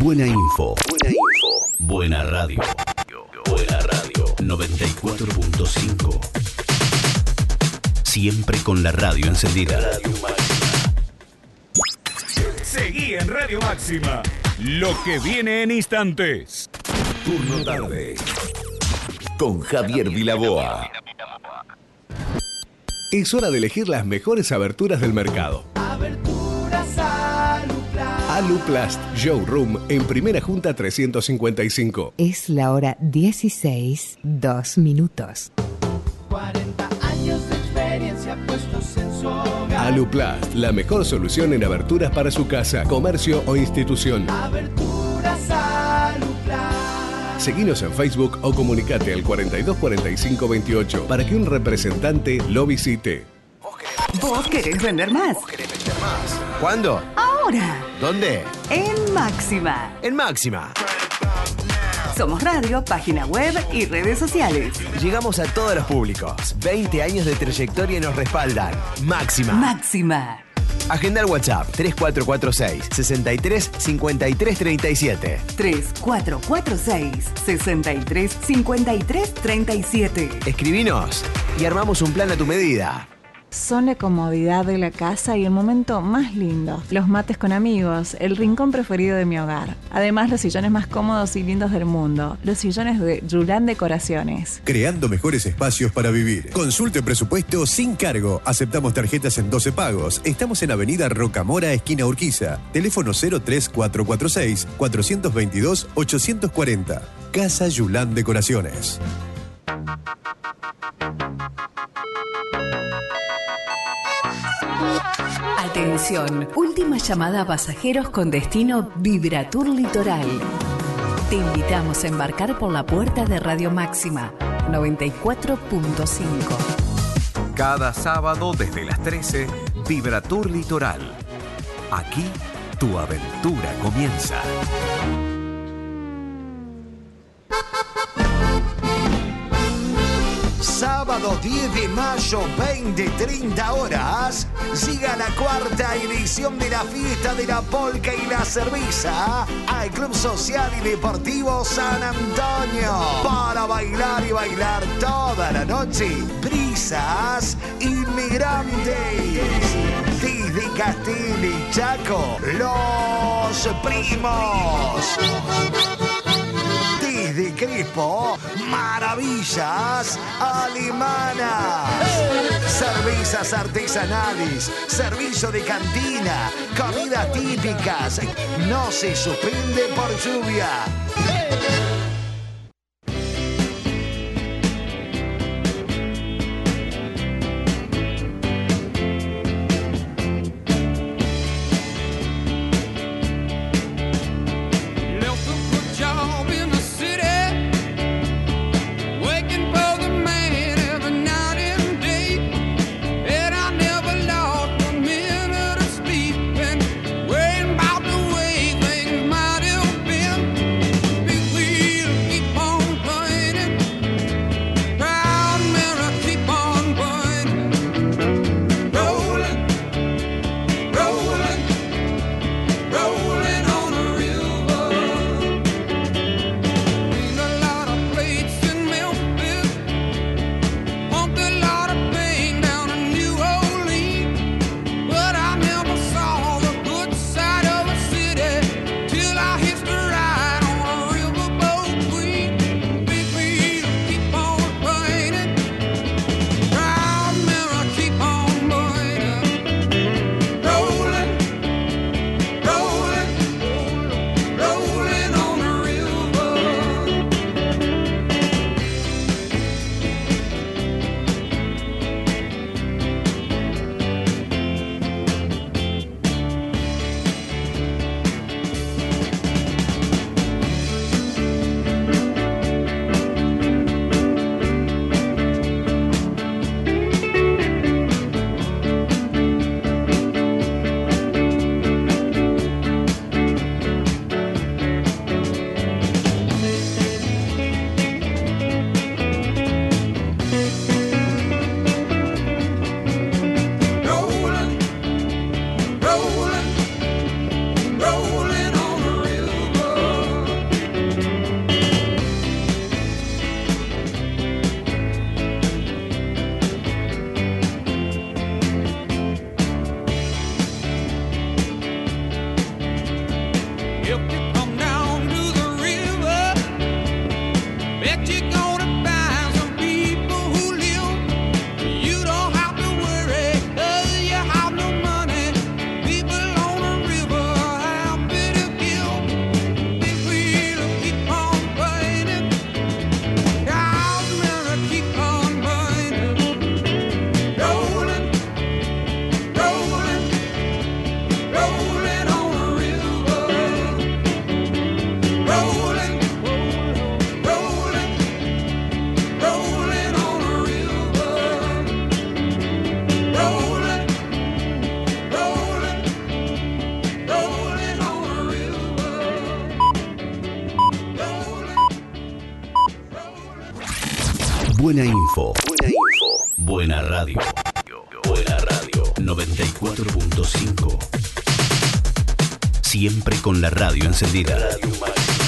Buena info. Buena radio. Buena radio. 94.5. Siempre con la radio encendida. Radio Máxima. Seguí en Radio Máxima. Lo que viene en instantes. Turno tarde. Con Javier Vilaboa. Es hora de elegir las mejores aberturas del mercado. Aberturas Aluplast. Aluplast Showroom en Primera Junta 355. Es la hora 16, 2 minutos. 40 años de experiencia puestos en su hogar. Aluplast, la mejor solución en aberturas para su casa, comercio o institución. Aberturas Aluplast. Seguinos en Facebook o comunicate al 42 45 28 para que un representante lo visite. ¿Vos querés vender más? ¿Vos querés vender más? ¿Cuándo? Ahora. ¿Dónde? En Máxima. En Máxima. Somos radio, página web y redes sociales. Llegamos a todos los públicos. 20 años de trayectoria nos respaldan. Máxima. Máxima. Agenda el WhatsApp 3446 63 53 37. 3446 63 53 37. Escribinos y armamos un plan a tu medida. Son la comodidad de la casa y el momento más lindo. Los mates con amigos, el rincón preferido de mi hogar. Además, los sillones más cómodos y lindos del mundo. Los sillones de Yulán Decoraciones. Creando mejores espacios para vivir. Consulte presupuesto sin cargo. Aceptamos tarjetas en 12 pagos. Estamos en Avenida Rocamora, esquina Urquiza. Teléfono 03446 422 840. Casa Yulán Decoraciones. Atención, última llamada a pasajeros con destino Vibratur Litoral. Te invitamos a embarcar por la puerta de Radio Máxima 94.5. Cada sábado desde las 13, Vibratur Litoral. Aquí tu aventura comienza. Sábado 10 de mayo, 20-30 horas, llega la cuarta edición de la fiesta de la polca y la cerveza al Club Social y Deportivo San Antonio. Para bailar y bailar toda la noche, Brisas Inmigrantes. Desde Castel y Chaco, Los Primos. Desde Crespo, Maravillas Alemanas. Cervezas artesanales, servicio de cantina, comidas típicas. No se suspende por lluvia. Buena info. Buena radio. Buena radio. 94.5. Siempre con la radio encendida. Radio Máxima.